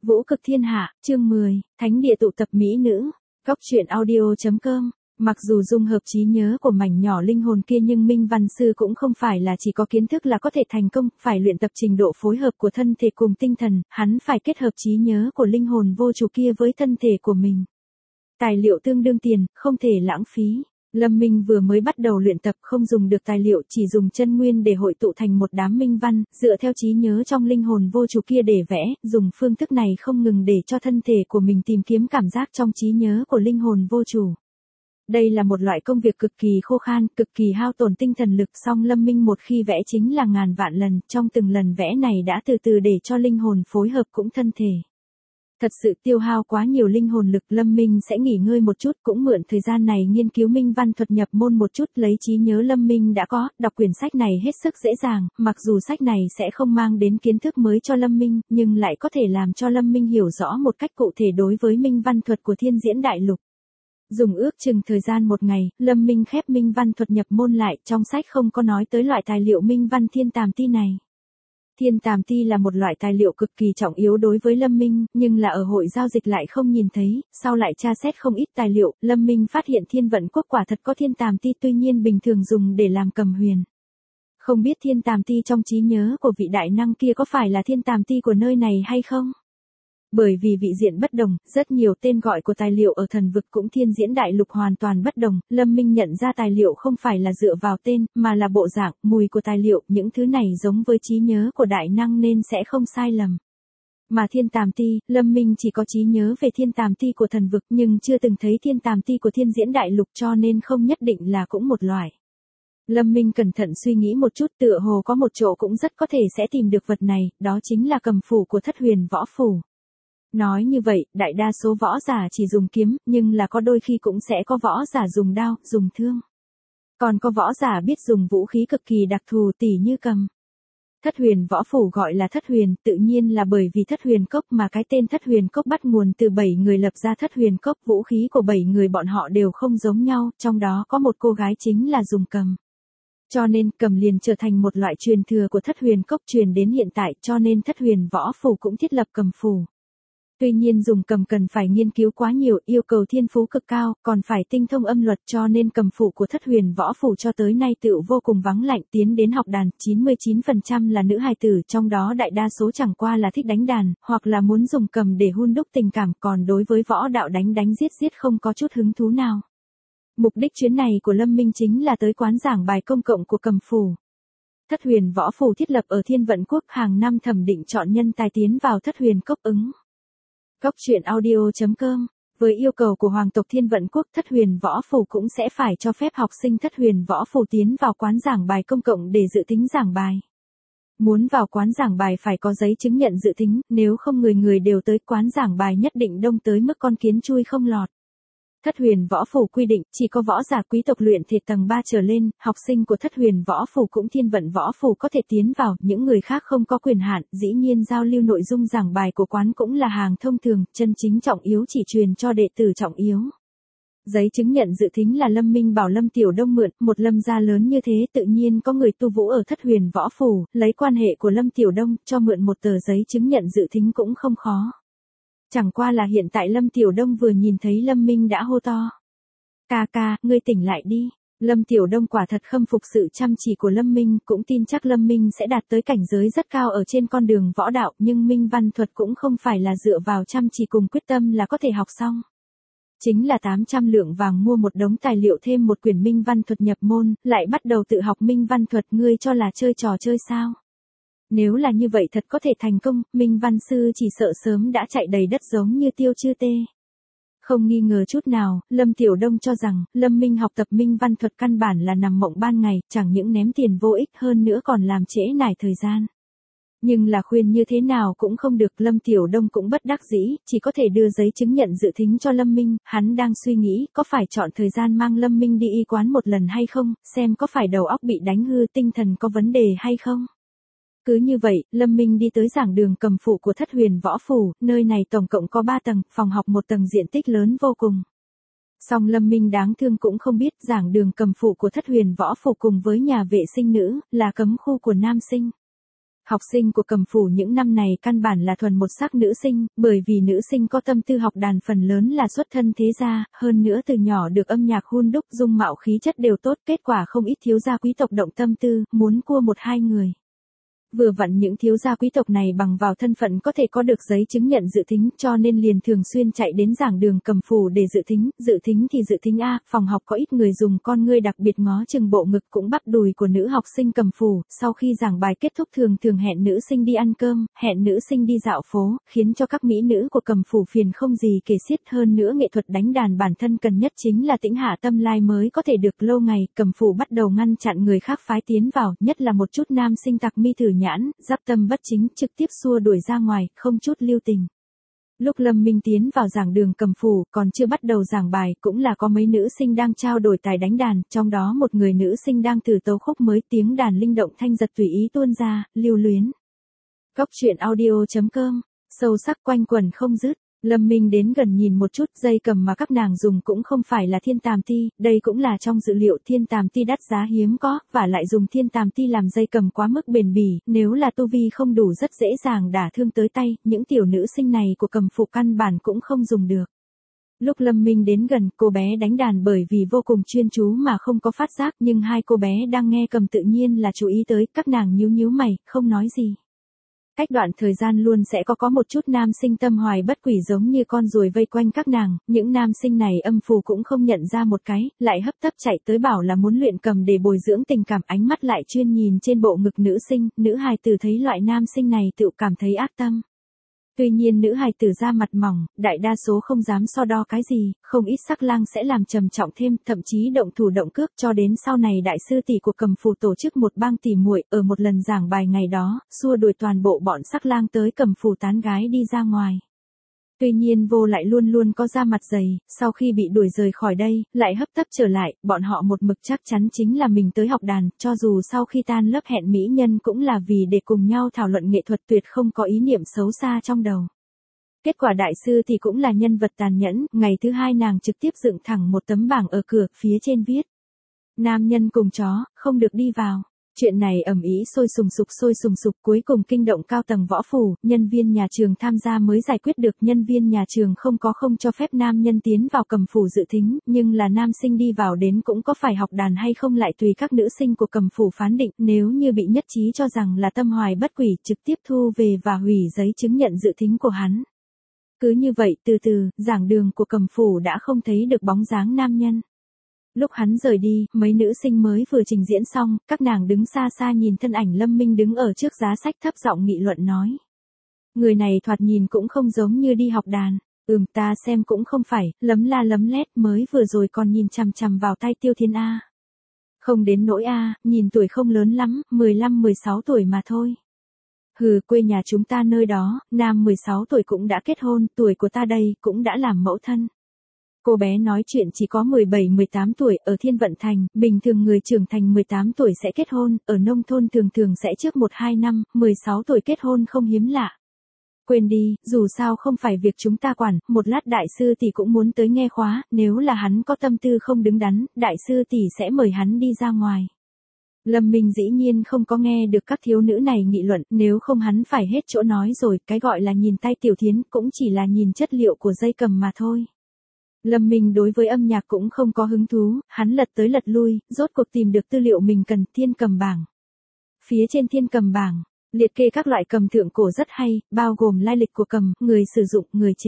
Vũ cực thiên hạ, chương 10, Thánh địa tụ tập mỹ nữ. Góc truyện audio.com. Mặc dù dung hợp trí nhớ của mảnh nhỏ linh hồn kia nhưng Minh Văn Sư cũng không phải là chỉ có kiến thức là có thể thành công, phải luyện tập trình độ phối hợp của thân thể cùng tinh thần, hắn phải kết hợp trí nhớ của linh hồn vô chủ kia với thân thể của mình. Tài liệu tương đương tiền, không thể lãng phí. Lâm Minh vừa mới bắt đầu luyện tập không dùng được tài liệu, chỉ dùng chân nguyên để hội tụ thành một đám minh văn, dựa theo trí nhớ trong linh hồn vô chủ kia để vẽ, dùng phương thức này không ngừng để cho thân thể của mình tìm kiếm cảm giác trong trí nhớ của linh hồn vô chủ. Đây là một loại công việc cực kỳ khô khan, cực kỳ hao tổn tinh thần lực, song Lâm Minh một khi vẽ chính là ngàn vạn lần, trong từng lần vẽ này đã từ từ để cho linh hồn phối hợp cũng thân thể. Thật sự tiêu hao quá nhiều linh hồn lực, Lâm Minh sẽ nghỉ ngơi một chút, cũng mượn thời gian này nghiên cứu minh văn thuật nhập môn một chút, lấy trí nhớ Lâm Minh đã có, đọc quyển sách này hết sức dễ dàng, mặc dù sách này sẽ không mang đến kiến thức mới cho Lâm Minh, nhưng lại có thể làm cho Lâm Minh hiểu rõ một cách cụ thể đối với minh văn thuật của Thiên Diễn Đại Lục. Dùng ước chừng thời gian một ngày, Lâm Minh khép minh văn thuật nhập môn lại, trong sách không có nói tới loại tài liệu minh văn thiên tàm ti này. Thiên tàm ti là một loại tài liệu cực kỳ trọng yếu đối với Lâm Minh, nhưng là ở hội giao dịch lại không nhìn thấy, sau lại tra xét không ít tài liệu, Lâm Minh phát hiện Thiên Vận Quốc quả thật có thiên tàm ti, tuy nhiên bình thường dùng để làm cầm huyền. Không biết thiên tàm ti trong trí nhớ của vị đại năng kia có phải là thiên tàm ti của nơi này hay không? Bởi vì vị diện bất đồng, rất nhiều tên gọi của tài liệu ở thần vực cũng Thiên Diễn Đại Lục hoàn toàn bất đồng, Lâm Minh nhận ra tài liệu không phải là dựa vào tên, mà là bộ dạng, mùi của tài liệu, những thứ này giống với trí nhớ của đại năng nên sẽ không sai lầm. Mà thiên tàm ti, Lâm Minh chỉ có trí nhớ về thiên tàm ti của thần vực nhưng chưa từng thấy thiên tàm ti của Thiên Diễn Đại Lục cho nên không nhất định là cũng một loại. Lâm Minh cẩn thận suy nghĩ một chút, tựa hồ có một chỗ cũng rất có thể sẽ tìm được vật này, đó chính là cầm phủ của Thất Huyền Võ Phủ. Nói như vậy, đại đa số võ giả chỉ dùng kiếm, nhưng là có đôi khi cũng sẽ có võ giả dùng đao, dùng thương. Còn có võ giả biết dùng vũ khí cực kỳ đặc thù tỉ như cầm. Thất Huyền Võ Phủ gọi là Thất Huyền, tự nhiên là bởi vì Thất Huyền Cốc mà cái tên Thất Huyền Cốc bắt nguồn từ 7 người lập ra Thất Huyền Cốc, vũ khí của 7 người bọn họ đều không giống nhau, trong đó có một cô gái chính là dùng cầm. Cho nên cầm liền trở thành một loại truyền thừa của Thất Huyền Cốc truyền đến hiện tại, cho nên Thất Huyền Võ Phủ cũng thiết lập cầm phủ. Tuy nhiên dùng cầm cần phải nghiên cứu quá nhiều, yêu cầu thiên phú cực cao, còn phải tinh thông âm luật, cho nên cầm phủ của Thất Huyền Võ Phủ cho tới nay tựu vô cùng vắng lạnh, tiến đến học đàn, 99% là nữ hài tử, trong đó đại đa số chẳng qua là thích đánh đàn, hoặc là muốn dùng cầm để hun đúc tình cảm, còn đối với võ đạo đánh giết không có chút hứng thú nào. Mục đích chuyến này của Lâm Minh chính là tới quán giảng bài công cộng của cầm phủ. Thất Huyền Võ Phủ thiết lập ở Thiên Vận Quốc, hàng năm thẩm định chọn nhân tài tiến vào Thất Huyền Cốc ứng. Góc truyện audio.com. Với yêu cầu của Hoàng tộc Thiên Vận Quốc, Thất Huyền Võ Phủ cũng sẽ phải cho phép học sinh Thất Huyền Võ Phủ tiến vào quán giảng bài công cộng để dự tính giảng bài. Muốn vào quán giảng bài phải có giấy chứng nhận dự tính, nếu không người đều tới quán giảng bài nhất định đông tới mức con kiến chui không lọt. Thất Huyền Võ Phủ quy định, chỉ có võ giả quý tộc luyện thể tầng 3 trở lên, học sinh của Thất Huyền Võ Phủ cũng Thiên Vận Võ Phủ có thể tiến vào, những người khác không có quyền hạn, dĩ nhiên giao lưu nội dung giảng bài của quán cũng là hàng thông thường, chân chính trọng yếu chỉ truyền cho đệ tử trọng yếu. Giấy chứng nhận dự tính là Lâm Minh bảo Lâm Tiểu Đông mượn, một Lâm gia lớn như thế tự nhiên có người tu vũ ở Thất Huyền Võ Phủ, lấy quan hệ của Lâm Tiểu Đông, cho mượn một tờ giấy chứng nhận dự tính cũng không khó. Chẳng qua là hiện tại Lâm Tiểu Đông vừa nhìn thấy Lâm Minh đã hô to. Ca ca, ngươi tỉnh lại đi. Lâm Tiểu Đông quả thật khâm phục sự chăm chỉ của Lâm Minh, cũng tin chắc Lâm Minh sẽ đạt tới cảnh giới rất cao ở trên con đường võ đạo, nhưng minh văn thuật cũng không phải là dựa vào chăm chỉ cùng quyết tâm là có thể học xong. Chính là 800 lượng vàng mua một đống tài liệu thêm một quyển minh văn thuật nhập môn, lại bắt đầu tự học minh văn thuật, ngươi cho là chơi trò chơi sao? Nếu là như vậy thật có thể thành công, Minh Văn Sư chỉ sợ sớm đã chạy đầy đất giống như tiêu chư tê. Không nghi ngờ chút nào, Lâm Tiểu Đông cho rằng, Lâm Minh học tập Minh Văn thuật căn bản là nằm mộng ban ngày, chẳng những ném tiền vô ích hơn nữa còn làm trễ nải thời gian. Nhưng là khuyên như thế nào cũng không được, Lâm Tiểu Đông cũng bất đắc dĩ, chỉ có thể đưa giấy chứng nhận dự thính cho Lâm Minh, hắn đang suy nghĩ, có phải chọn thời gian mang Lâm Minh đi y quán một lần hay không, xem có phải đầu óc bị đánh hư, tinh thần có vấn đề hay không. Cứ như vậy, Lâm Minh đi tới giảng đường cầm phủ của Thất Huyền Võ Phủ, nơi này tổng cộng có 3 tầng, phòng học một tầng diện tích lớn vô cùng. Song Lâm Minh đáng thương cũng không biết giảng đường cầm phủ của Thất Huyền Võ Phủ cùng với nhà vệ sinh nữ, là cấm khu của nam sinh. Học sinh của Cầm Phủ những năm này căn bản là thuần một sắc nữ sinh, bởi vì nữ sinh có tâm tư học đàn phần lớn là xuất thân thế gia, hơn nữa từ nhỏ được âm nhạc hun đúc dung mạo khí chất đều tốt, kết quả không ít thiếu gia quý tộc động tâm tư, muốn cua một hai người. Vừa vặn những thiếu gia quý tộc này bằng vào thân phận có thể có được giấy chứng nhận dự thính, cho nên liền thường xuyên chạy đến giảng đường Cầm Phủ để dự thính thì dự thính a, phòng học có ít người dùng con ngươi đặc biệt ngó chừng bộ ngực cũng bắp đùi của nữ học sinh Cầm Phủ, sau khi giảng bài kết thúc thường hẹn nữ sinh đi ăn cơm, hẹn nữ sinh đi dạo phố, khiến cho các mỹ nữ của Cầm Phủ phiền không gì kể xiết. Hơn nữa nghệ thuật đánh đàn bản thân cần nhất chính là tĩnh hạ tâm lai mới có thể được lâu ngày, Cầm Phủ bắt đầu ngăn chặn người khác phái tiến vào, nhất là một chút nam sinh tặc mi thử nhãn, giáp tâm bất chính, trực tiếp xua đuổi ra ngoài, không chút lưu tình. Lúc Lâm Minh tiến vào giảng đường Cầm Phủ, còn chưa bắt đầu giảng bài, cũng là có mấy nữ sinh đang trao đổi tài đánh đàn, trong đó một người nữ sinh đang thử tấu khúc mới, tiếng đàn linh động thanh giật tùy ý tuôn ra, lưu luyến. Góc truyện audio.com, sâu sắc quanh quẩn không dứt. Lâm Minh đến gần nhìn một chút, dây cầm mà các nàng dùng cũng không phải là thiên tàm ti, đây cũng là trong dự liệu, thiên tàm ti đắt giá hiếm có, và lại dùng thiên tàm ti làm dây cầm quá mức bền bỉ, nếu là tu vi không đủ rất dễ dàng đả thương tới tay, những tiểu nữ sinh này của Cầm Phủ căn bản cũng không dùng được. Lúc Lâm Minh đến gần, cô bé đánh đàn bởi vì vô cùng chuyên chú mà không có phát giác, nhưng hai cô bé đang nghe cầm tự nhiên là chú ý tới, các nàng nhíu mày, không nói gì. Cách đoạn thời gian luôn sẽ có một chút nam sinh tâm hoài bất quỷ giống như con ruồi vây quanh các nàng, những nam sinh này âm phù cũng không nhận ra một cái, lại hấp tấp chạy tới bảo là muốn luyện cầm để bồi dưỡng tình cảm, ánh mắt lại chuyên nhìn trên bộ ngực nữ sinh, nữ hài tử thấy loại nam sinh này tự cảm thấy ác tâm. Tuy nhiên nữ hài tử da mặt mỏng, đại đa số không dám so đo cái gì, không ít sắc lang sẽ làm trầm trọng thêm, thậm chí động thủ động cước, cho đến sau này đại sư tỷ của Cầm Phủ tổ chức một bang tỉ muội, ở một lần giảng bài ngày đó, xua đuổi toàn bộ bọn sắc lang tới Cầm Phủ tán gái đi ra ngoài. Tuy nhiên vô lại luôn luôn có da mặt dày, sau khi bị đuổi rời khỏi đây, lại hấp tấp trở lại, bọn họ một mực chắc chắn chính là mình tới học đàn, cho dù sau khi tan lớp hẹn mỹ nhân cũng là vì để cùng nhau thảo luận nghệ thuật, tuyệt không có ý niệm xấu xa trong đầu. Kết quả đại sư thì cũng là nhân vật tàn nhẫn, ngày thứ hai nàng trực tiếp dựng thẳng một tấm bảng ở cửa, phía trên viết: nam nhân cùng chó, không được đi vào. Chuyện này ầm ĩ sôi sùng sục, cuối cùng kinh động cao tầng võ phủ, nhân viên nhà trường tham gia mới giải quyết được, nhân viên nhà trường không cho phép nam nhân tiến vào Cầm Phủ dự thính, nhưng là nam sinh đi vào đến cũng có phải học đàn hay không lại tùy các nữ sinh của Cầm Phủ phán định, nếu như bị nhất trí cho rằng là tâm hoài bất quỷ, trực tiếp thu về và hủy giấy chứng nhận dự thính của hắn. Cứ như vậy từ giảng đường của Cầm Phủ đã không thấy được bóng dáng nam nhân. Lúc hắn rời đi, mấy nữ sinh mới vừa trình diễn xong, các nàng đứng xa xa nhìn thân ảnh Lâm Minh đứng ở trước giá sách, thấp giọng nghị luận nói: người này thoạt nhìn cũng không giống như đi học đàn. Ta xem cũng không phải, lấm la lấm lét, mới vừa rồi còn nhìn chằm chằm vào tay Tiêu Thiên A. Không đến nỗi A, nhìn tuổi không lớn lắm, 15-16 tuổi mà thôi. Hừ, quê nhà chúng ta nơi đó, nam 16 tuổi cũng đã kết hôn, tuổi của ta đây cũng đã làm mẫu thân. Cô bé nói chuyện chỉ có 17-18 tuổi, ở Thiên Vận Thành, bình thường người trưởng thành 18 tuổi sẽ kết hôn, ở nông thôn thường sẽ trước 1-2 năm, 16 tuổi kết hôn không hiếm lạ. Quên đi, dù sao không phải việc chúng ta quản, một lát đại sư tỷ cũng muốn tới nghe khóa, nếu là hắn có tâm tư không đứng đắn, đại sư tỷ sẽ mời hắn đi ra ngoài. Lâm Minh dĩ nhiên không có nghe được các thiếu nữ này nghị luận, nếu không hắn phải hết chỗ nói rồi, cái gọi là nhìn tay Tiểu Thiến cũng chỉ là nhìn chất liệu của dây cầm mà thôi. Lâm Minh đối với âm nhạc cũng không có hứng thú, hắn lật tới lật lui, rốt cuộc tìm được tư liệu mình cần, thiên cầm bảng. Phía trên thiên cầm bảng, liệt kê các loại cầm thượng cổ rất hay, bao gồm lai lịch của cầm, người sử dụng, người chế.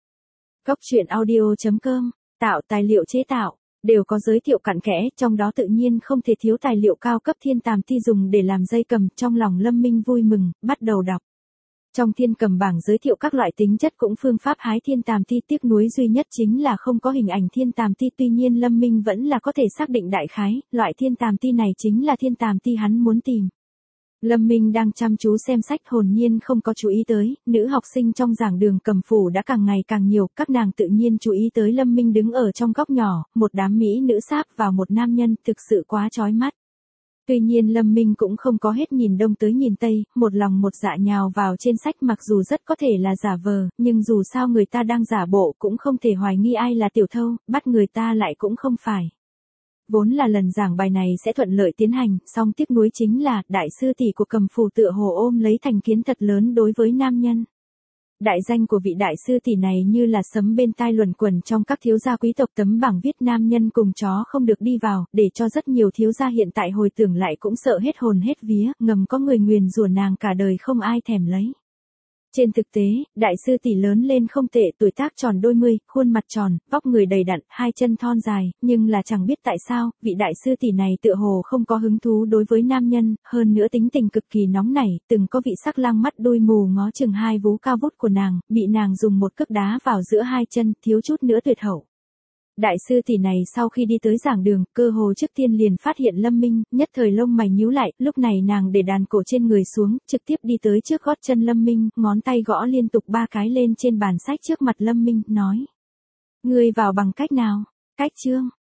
Góc truyện audio.com, tạo tài liệu chế tạo, đều có giới thiệu cặn kẽ, trong đó tự nhiên không thể thiếu tài liệu cao cấp thiên tàm ti dùng để làm dây cầm, trong lòng Lâm Minh vui mừng, bắt đầu đọc. Trong thiên cầm bảng giới thiệu các loại tính chất cũng phương pháp hái thiên tàm ti, tiếc nuối duy nhất chính là không có hình ảnh thiên tàm ti, tuy nhiên Lâm Minh vẫn là có thể xác định đại khái, loại thiên tàm ti này chính là thiên tàm ti hắn muốn tìm. Lâm Minh đang chăm chú xem sách, hồn nhiên không có chú ý tới, nữ học sinh trong giảng đường Cầm Phủ đã càng ngày càng nhiều, các nàng tự nhiên chú ý tới Lâm Minh đứng ở trong góc nhỏ, một đám mỹ nữ sáp vào một nam nhân, thực sự quá chói mắt. Tuy nhiên Lâm Minh cũng không có hết nhìn đông tới nhìn tây, một lòng một dạ nhào vào trên sách, mặc dù rất có thể là giả vờ, nhưng dù sao người ta đang giả bộ cũng không thể hoài nghi ai là tiểu thâu, bắt người ta lại cũng không phải. Vốn là lần giảng bài này sẽ thuận lợi tiến hành, song tiếc nuối chính là, đại sư tỷ của Cầm Phù tựa hồ ôm lấy thành kiến thật lớn đối với nam nhân. Đại danh của vị đại sư tỷ này như là sấm bên tai luẩn quẩn trong các thiếu gia quý tộc, tấm bảng viết nam nhân cùng chó không được đi vào, để cho rất nhiều thiếu gia hiện tại hồi tưởng lại cũng sợ hết hồn hết vía, ngầm có người nguyền rủa nàng cả đời không ai thèm lấy. Trên thực tế, đại sư tỷ lớn lên không tệ, tuổi tác tròn đôi mươi, khuôn mặt tròn, vóc người đầy đặn, hai chân thon dài, nhưng là chẳng biết tại sao, vị đại sư tỷ này tựa hồ không có hứng thú đối với nam nhân, hơn nữa tính tình cực kỳ nóng nảy, từng có vị sắc lang mắt đuôi mù ngó chừng hai vú cao vút của nàng, bị nàng dùng một cước đá vào giữa hai chân, thiếu chút nữa tuyệt hậu. Đại sư tỷ này sau khi đi tới giảng đường, cơ hồ trước tiên liền phát hiện Lâm Minh, nhất thời lông mày nhíu lại, lúc này nàng để đàn cổ trên người xuống, trực tiếp đi tới trước gót chân Lâm Minh, ngón tay gõ liên tục 3 cái lên trên bàn sách trước mặt Lâm Minh, nói. Ngươi vào bằng cách nào? Cách chương.